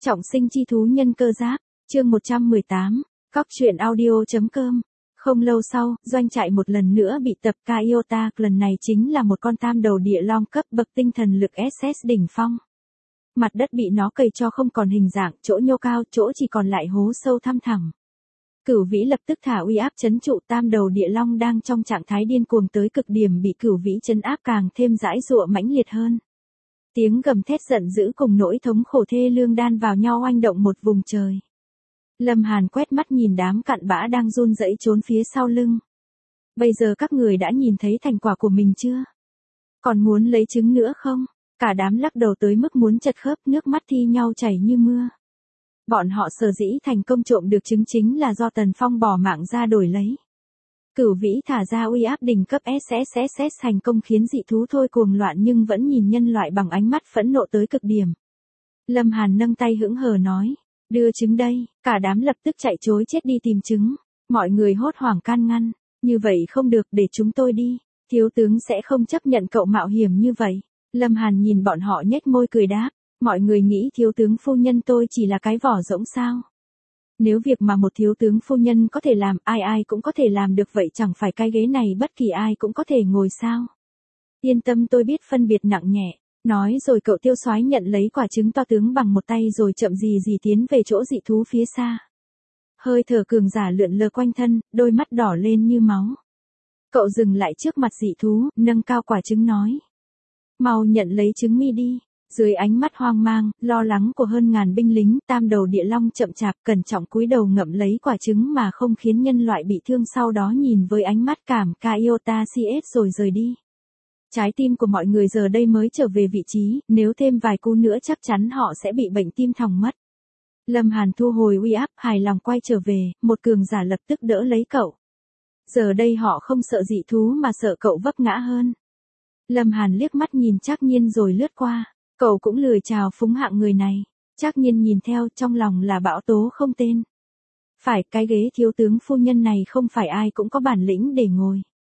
Trọng sinh chi thú nhân cơ giáp, chương 118, Cóc truyện audio.com. Không lâu sau, doanh trại một lần nữa bị tập Kaiota, lần này chính là một con tam đầu địa long cấp bậc tinh thần lực SS đỉnh phong. Mặt đất bị nó cày cho không còn hình dạng, chỗ nhô cao, chỗ chỉ còn lại hố sâu thăm thẳm. Cửu Vĩ lập tức thả uy áp trấn trụ tam đầu địa long đang trong trạng thái điên cuồng tới cực điểm, bị Cửu Vĩ trấn áp càng thêm giãi giụa mãnh liệt hơn. Tiếng gầm thét giận dữ cùng nỗi thống khổ thê lương đan vào nhau oanh động một vùng trời. Lâm Hàn quét mắt nhìn đám cặn bã đang run rẩy trốn phía sau lưng. Bây giờ các người đã nhìn thấy thành quả của mình chưa? Còn muốn lấy trứng nữa không? Cả đám lắc đầu tới mức muốn chật khớp, nước mắt thi nhau chảy như mưa. Bọn họ sở dĩ thành công trộm được trứng chính là do Tần Phong bỏ mạng ra đổi lấy. Cửu Vĩ thả ra uy áp đỉnh cấp SSSS thành công khiến dị thú thôi cuồng loạn nhưng vẫn nhìn nhân loại bằng ánh mắt phẫn nộ tới cực điểm. Lâm Hàn nâng tay hững hờ nói, đưa trứng đây, cả đám lập tức chạy trối chết đi tìm trứng. Mọi người hốt hoảng can ngăn, như vậy không được, để chúng tôi đi, thiếu tướng sẽ không chấp nhận cậu mạo hiểm như vậy. Lâm Hàn nhìn bọn họ nhếch môi cười đáp, mọi người nghĩ thiếu tướng phu nhân tôi chỉ là cái vỏ rỗng sao? Nếu việc mà một thiếu tướng phu nhân có thể làm, ai cũng có thể làm được, vậy chẳng phải cái ghế này bất kỳ ai cũng có thể ngồi sao? Yên tâm, tôi biết phân biệt nặng nhẹ. Nói rồi cậu tiêu soái nhận lấy quả trứng to tướng bằng một tay rồi chậm gì gì tiến về chỗ dị thú phía xa. Hơi thở cường giả lượn lờ quanh thân, đôi mắt đỏ lên như máu. Cậu dừng lại trước mặt dị thú, nâng cao quả trứng nói. Mau nhận lấy trứng mi đi. Dưới ánh mắt hoang mang, lo lắng của hơn ngàn binh lính, tam đầu địa long chậm chạp cẩn trọng cúi đầu ngậm lấy quả trứng mà không khiến nhân loại bị thương, sau đó nhìn với ánh mắt cảm Kaiota CS rồi rời đi. Trái tim của mọi người giờ đây mới trở về vị trí, nếu thêm vài cú nữa chắc chắn họ sẽ bị bệnh tim thòng mất. Lâm Hàn thu hồi uy áp, hài lòng quay trở về, một cường giả lập tức đỡ lấy cậu. Giờ đây họ không sợ dị thú mà sợ cậu vấp ngã hơn. Lâm Hàn liếc mắt nhìn Trác Nhiên rồi lướt qua. Cậu cũng lười chào phúng hạng người này. Trác Nhiên nhìn theo, trong lòng là bão tố không tên. Phải, cái ghế thiếu tướng phu nhân này không phải ai cũng có bản lĩnh để ngồi.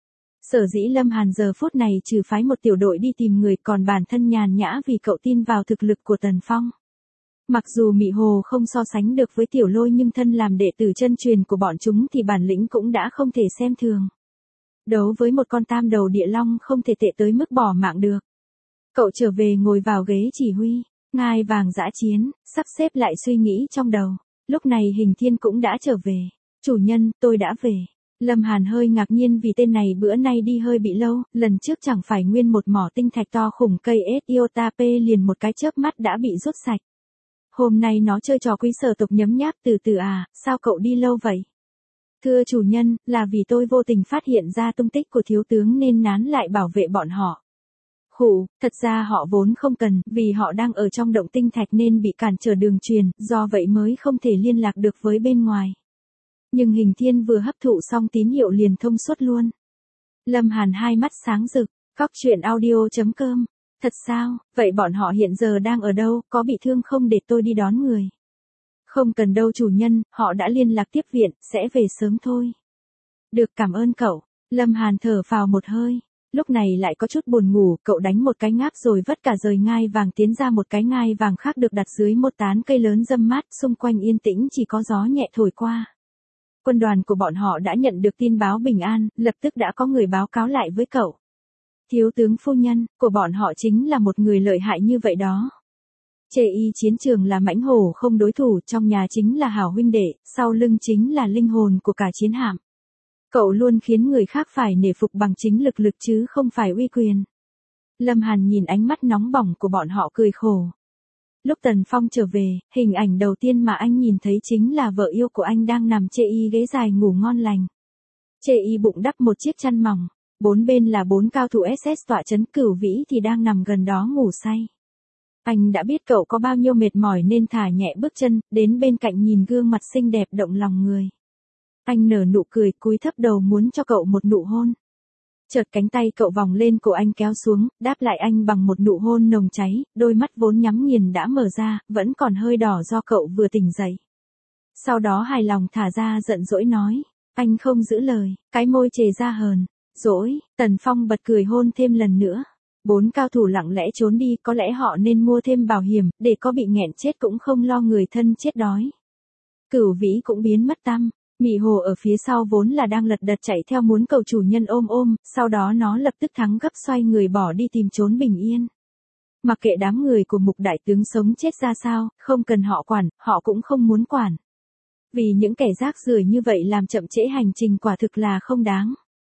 Sở dĩ Lâm Hàn giờ phút này trừ phái một tiểu đội đi tìm người, còn bản thân nhàn nhã vì cậu tin vào thực lực của Tần Phong. Mặc dù Mị Hồ không so sánh được với Tiểu Lôi nhưng thân làm đệ tử chân truyền của bọn chúng thì bản lĩnh cũng đã không thể xem thường. Đấu với một con tam đầu địa long không thể tệ tới mức bỏ mạng được. Cậu trở về ngồi vào ghế chỉ huy, ngai vàng dã chiến, sắp xếp lại suy nghĩ trong đầu. Lúc này Hình Thiên cũng đã trở về. Chủ nhân, tôi đã về. Lâm Hàn hơi ngạc nhiên vì tên này bữa nay đi hơi bị lâu, lần trước chẳng phải nguyên một mỏ tinh thạch to khủng cây Iota P liền một cái chớp mắt đã bị rút sạch. Hôm nay nó chơi trò quý sở tộc nhấm nháp từ từ à, sao cậu đi lâu vậy? Thưa chủ nhân, là vì tôi vô tình phát hiện ra tung tích của thiếu tướng nên nán lại bảo vệ bọn họ. Khụ, thật ra họ vốn không cần, vì họ đang ở trong động tinh thạch nên bị cản trở đường truyền, do vậy mới không thể liên lạc được với bên ngoài. Nhưng Hình Thiên vừa hấp thụ xong tín hiệu liền thông suốt luôn. Lâm Hàn hai mắt sáng rực, Cóc truyện audio.com. Thật sao, vậy bọn họ hiện giờ đang ở đâu, có bị thương không để tôi đi đón người? Không cần đâu chủ nhân, họ đã liên lạc tiếp viện, sẽ về sớm thôi. Được, cảm ơn cậu. Lâm Hàn thở phào một hơi. Lúc này lại có chút buồn ngủ, cậu đánh một cái ngáp rồi vất cả rời ngai vàng tiến ra một cái ngai vàng khác được đặt dưới một tán cây lớn râm mát, xung quanh yên tĩnh chỉ có gió nhẹ thổi qua. Quân đoàn của bọn họ đã nhận được tin báo bình an, lập tức đã có người báo cáo lại với cậu. Thiếu tướng phu nhân, của bọn họ chính là một người lợi hại như vậy đó. Chê y chiến trường là mãnh hổ không đối thủ, trong nhà chính là hảo huynh đệ, sau lưng chính là linh hồn của cả chiến hạm. Cậu luôn khiến người khác phải nể phục bằng chính lực chứ không phải uy quyền. Lâm Hàn nhìn ánh mắt nóng bỏng của bọn họ cười khổ. Lúc Tần Phong trở về, hình ảnh đầu tiên mà anh nhìn thấy chính là vợ yêu của anh đang nằm chê y ghế dài ngủ ngon lành. Chê y bụng đắp một chiếc chăn mỏng, bốn bên là 4 cao thủ SS tọa trấn, Cửu Vĩ thì đang nằm gần đó ngủ say. Anh đã biết cậu có bao nhiêu mệt mỏi nên thả nhẹ bước chân, đến bên cạnh nhìn gương mặt xinh đẹp động lòng người. Anh nở nụ cười, cúi thấp đầu muốn cho cậu một nụ hôn. Chợt cánh tay cậu vòng lên cổ anh kéo xuống, đáp lại anh bằng một nụ hôn nồng cháy, đôi mắt vốn nhắm nghiền đã mở ra, vẫn còn hơi đỏ do cậu vừa tỉnh dậy. Sau đó hài lòng thả ra giận dỗi nói, anh không giữ lời, cái môi chề ra hờn. Dỗi, Tần Phong bật cười hôn thêm lần nữa. 4 cao thủ lặng lẽ trốn đi, có lẽ họ nên mua thêm bảo hiểm, để có bị nghẹn chết cũng không lo người thân chết đói. Cửu Vĩ cũng biến mất tăm. Mị Hồ ở phía sau vốn là đang lật đật chạy theo muốn cầu chủ nhân ôm, sau đó nó lập tức thắng gấp xoay người bỏ đi tìm trốn bình yên. Mặc kệ đám người của Mục đại tướng sống chết ra sao, không cần họ quản, họ cũng không muốn quản. Vì những kẻ rác rưởi như vậy làm chậm trễ hành trình quả thực là không đáng.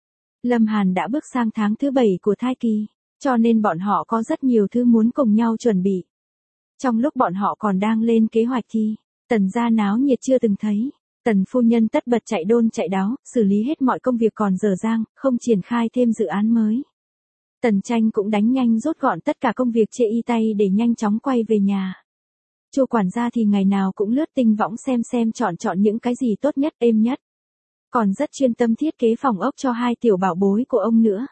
Lâm Hàn đã bước sang tháng thứ 7 của thai kỳ, cho nên bọn họ có rất nhiều thứ muốn cùng nhau chuẩn bị. Trong lúc bọn họ còn đang lên kế hoạch thì, Tần gia náo nhiệt chưa từng thấy. Tần phu nhân tất bật chạy đôn chạy đáo, xử lý hết mọi công việc còn dở dang, không triển khai thêm dự án mới. Tần Tranh cũng đánh nhanh rút gọn tất cả công việc chê y tay để nhanh chóng quay về nhà. Chu quản gia thì ngày nào cũng lướt tinh võng xem chọn những cái gì tốt nhất êm nhất. Còn rất chuyên tâm thiết kế phòng ốc cho 2 tiểu bảo bối của ông nữa.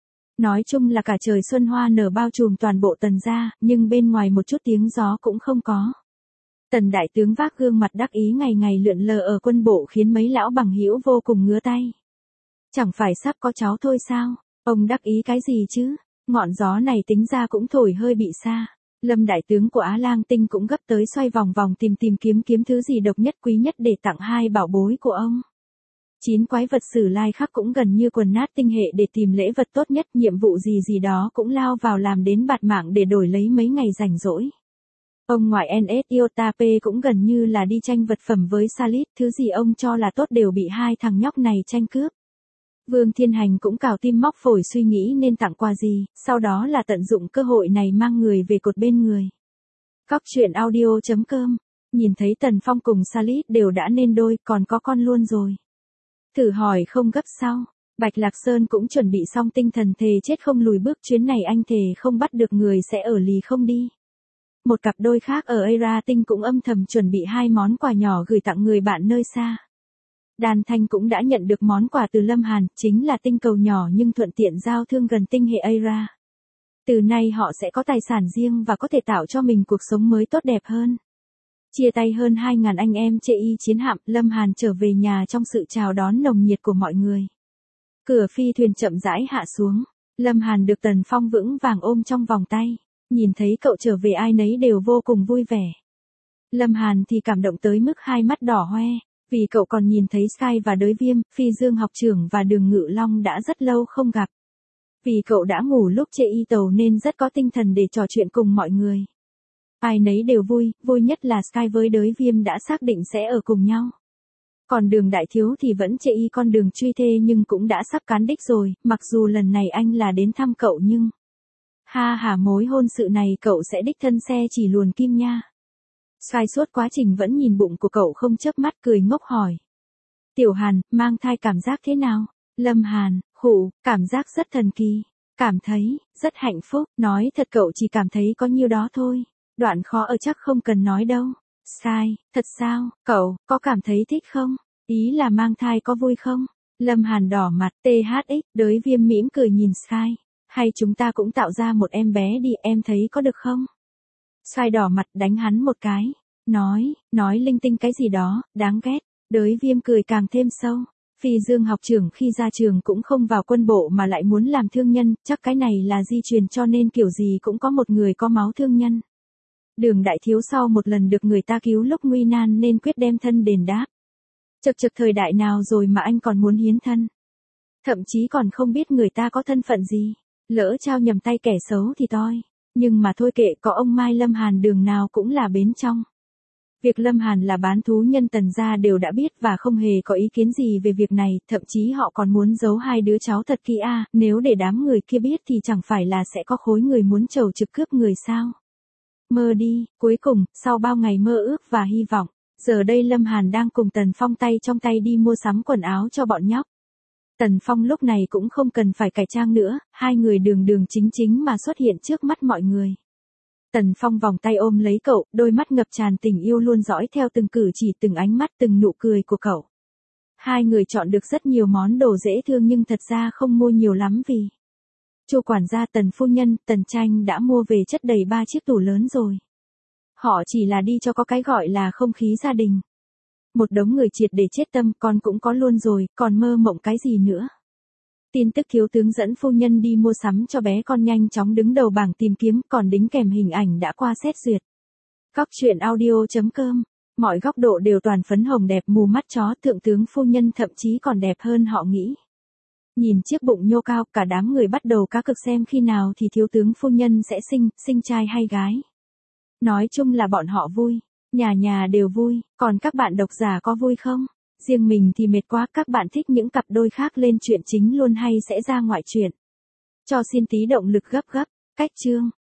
Nói chung là cả trời xuân hoa nở bao trùm toàn bộ Tần gia, nhưng bên ngoài một chút tiếng gió cũng không có. Tần đại tướng vác gương mặt đắc ý ngày ngày lượn lờ ở quân bộ khiến mấy lão bằng hữu vô cùng ngứa tay. Chẳng phải sắp có cháu thôi sao? Ông đắc ý cái gì chứ? Ngọn gió này tính ra cũng thổi hơi bị xa. Lâm đại tướng của Á Lang Tinh cũng gấp tới xoay vòng vòng tìm kiếm thứ gì độc nhất quý nhất để tặng 2 bảo bối của ông. 9 quái vật Sử Lai Khắc cũng gần như quần nát tinh hệ để tìm lễ vật tốt nhất, nhiệm vụ gì đó cũng lao vào làm đến bạt mạng để đổi lấy mấy ngày rảnh rỗi. Ông ngoại NS Iotape cũng gần như là đi tranh vật phẩm với Salit, thứ gì ông cho là tốt đều bị 2 thằng nhóc này tranh cướp. Vương Thiên Hành cũng cào tim móc phổi suy nghĩ nên tặng quà gì, sau đó là tận dụng cơ hội này mang người về cột bên người. Cóc truyện audio.com, nhìn thấy Tần Phong cùng Salit đều đã nên đôi, còn có con luôn rồi. Thử hỏi không gấp sao? Bạch Lạc Sơn cũng chuẩn bị xong tinh thần thề chết không lùi bước, chuyến này anh thề không bắt được người sẽ ở lì không đi. Một cặp đôi khác ở Aira Tinh cũng âm thầm chuẩn bị 2 món quà nhỏ gửi tặng người bạn nơi xa. Đan Thanh cũng đã nhận được món quà từ Lâm Hàn, chính là tinh cầu nhỏ nhưng thuận tiện giao thương gần tinh hệ Aira. Từ nay họ sẽ có tài sản riêng và có thể tạo cho mình cuộc sống mới tốt đẹp hơn. Chia tay hơn 2.000 anh em chê y chiến hạm, Lâm Hàn trở về nhà trong sự chào đón nồng nhiệt của mọi người. Cửa phi thuyền chậm rãi hạ xuống, Lâm Hàn được Tần Phong vững vàng ôm trong vòng tay. Nhìn thấy cậu trở về ai nấy đều vô cùng vui vẻ. Lâm Hàn thì cảm động tới mức 2 mắt đỏ hoe, vì cậu còn nhìn thấy Sky và Đới Viêm, Phi Dương học trưởng và Đường Ngự Long đã rất lâu không gặp. Vì cậu đã ngủ lúc chê y tàu nên rất có tinh thần để trò chuyện cùng mọi người. Ai nấy đều vui, vui nhất là Sky với Đới Viêm đã xác định sẽ ở cùng nhau. Còn Đường đại thiếu thì vẫn chê y con đường truy thê nhưng cũng đã sắp cán đích rồi, mặc dù lần này anh là đến thăm cậu nhưng... Ha mối hôn sự này cậu sẽ đích thân xe chỉ luồn kim nha. Sky suốt quá trình vẫn nhìn bụng của cậu không chớp mắt cười ngốc hỏi. Tiểu Hàn, mang thai cảm giác thế nào? Lâm Hàn, khụ, cảm giác rất thần kỳ. Cảm thấy, rất hạnh phúc, nói thật cậu chỉ cảm thấy có nhiêu đó thôi. Đoạn khó ở chắc không cần nói đâu. Sky, thật sao, cậu, có cảm thấy thích không? Ý là mang thai có vui không? Lâm Hàn đỏ mặt, THX, Đới Viêm mỉm cười nhìn Sky. Hay chúng ta cũng tạo ra một em bé đi, em thấy có được không? Sky đỏ mặt đánh hắn một cái. Nói linh tinh cái gì đó, đáng ghét. Đới Viêm cười càng thêm sâu. Phi Dương học trưởng khi ra trường cũng không vào quân bộ mà lại muốn làm thương nhân, chắc cái này là di truyền cho nên kiểu gì cũng có một người có máu thương nhân. Đường đại thiếu sau một lần được người ta cứu lúc nguy nan nên quyết đem thân đền đáp. Chật thời đại nào rồi mà anh còn muốn hiến thân. Thậm chí còn không biết người ta có thân phận gì. Lỡ trao nhầm tay kẻ xấu thì toi. Nhưng mà thôi kệ, có ông Mai Lâm Hàn đường nào cũng là bến trong. Việc Lâm Hàn là bán thú nhân Tần gia đều đã biết và không hề có ý kiến gì về việc này, thậm chí họ còn muốn giấu 2 đứa cháu thật kỹ nếu để đám người kia biết thì chẳng phải là sẽ có khối người muốn trầu trực cướp người sao. Mơ đi, cuối cùng, sau bao ngày mơ ước và hy vọng, giờ đây Lâm Hàn đang cùng Tần Phong tay trong tay đi mua sắm quần áo cho bọn nhóc. Tần Phong lúc này cũng không cần phải cải trang nữa, 2 người đường chính mà xuất hiện trước mắt mọi người. Tần Phong vòng tay ôm lấy cậu, đôi mắt ngập tràn tình yêu luôn dõi theo từng cử chỉ, từng ánh mắt, từng nụ cười của cậu. 2 người chọn được rất nhiều món đồ dễ thương nhưng thật ra không mua nhiều lắm vì Chu quản gia, Tần phu nhân, Tần Tranh đã mua về chất đầy 3 chiếc tủ lớn rồi. Họ chỉ là đi cho có cái gọi là không khí gia đình. Một đống người triệt để chết tâm, con cũng có luôn rồi, còn mơ mộng cái gì nữa. Tin tức thiếu tướng dẫn phu nhân đi mua sắm cho bé con nhanh chóng đứng đầu bảng tìm kiếm, còn đính kèm hình ảnh đã qua xét duyệt. Góc truyện audio.com. Mọi góc độ đều toàn phấn hồng đẹp mù mắt chó, thượng tướng phu nhân thậm chí còn đẹp hơn họ nghĩ. Nhìn chiếc bụng nhô cao, cả đám người bắt đầu cá cược xem khi nào thì thiếu tướng phu nhân sẽ sinh trai hay gái. Nói chung là bọn họ vui, nhà nhà đều vui, còn các bạn độc giả có vui không? Riêng mình thì mệt quá, các bạn thích những cặp đôi khác lên chuyện chính luôn hay sẽ ra ngoại truyện? Cho xin tí động lực gấp. Cách chương.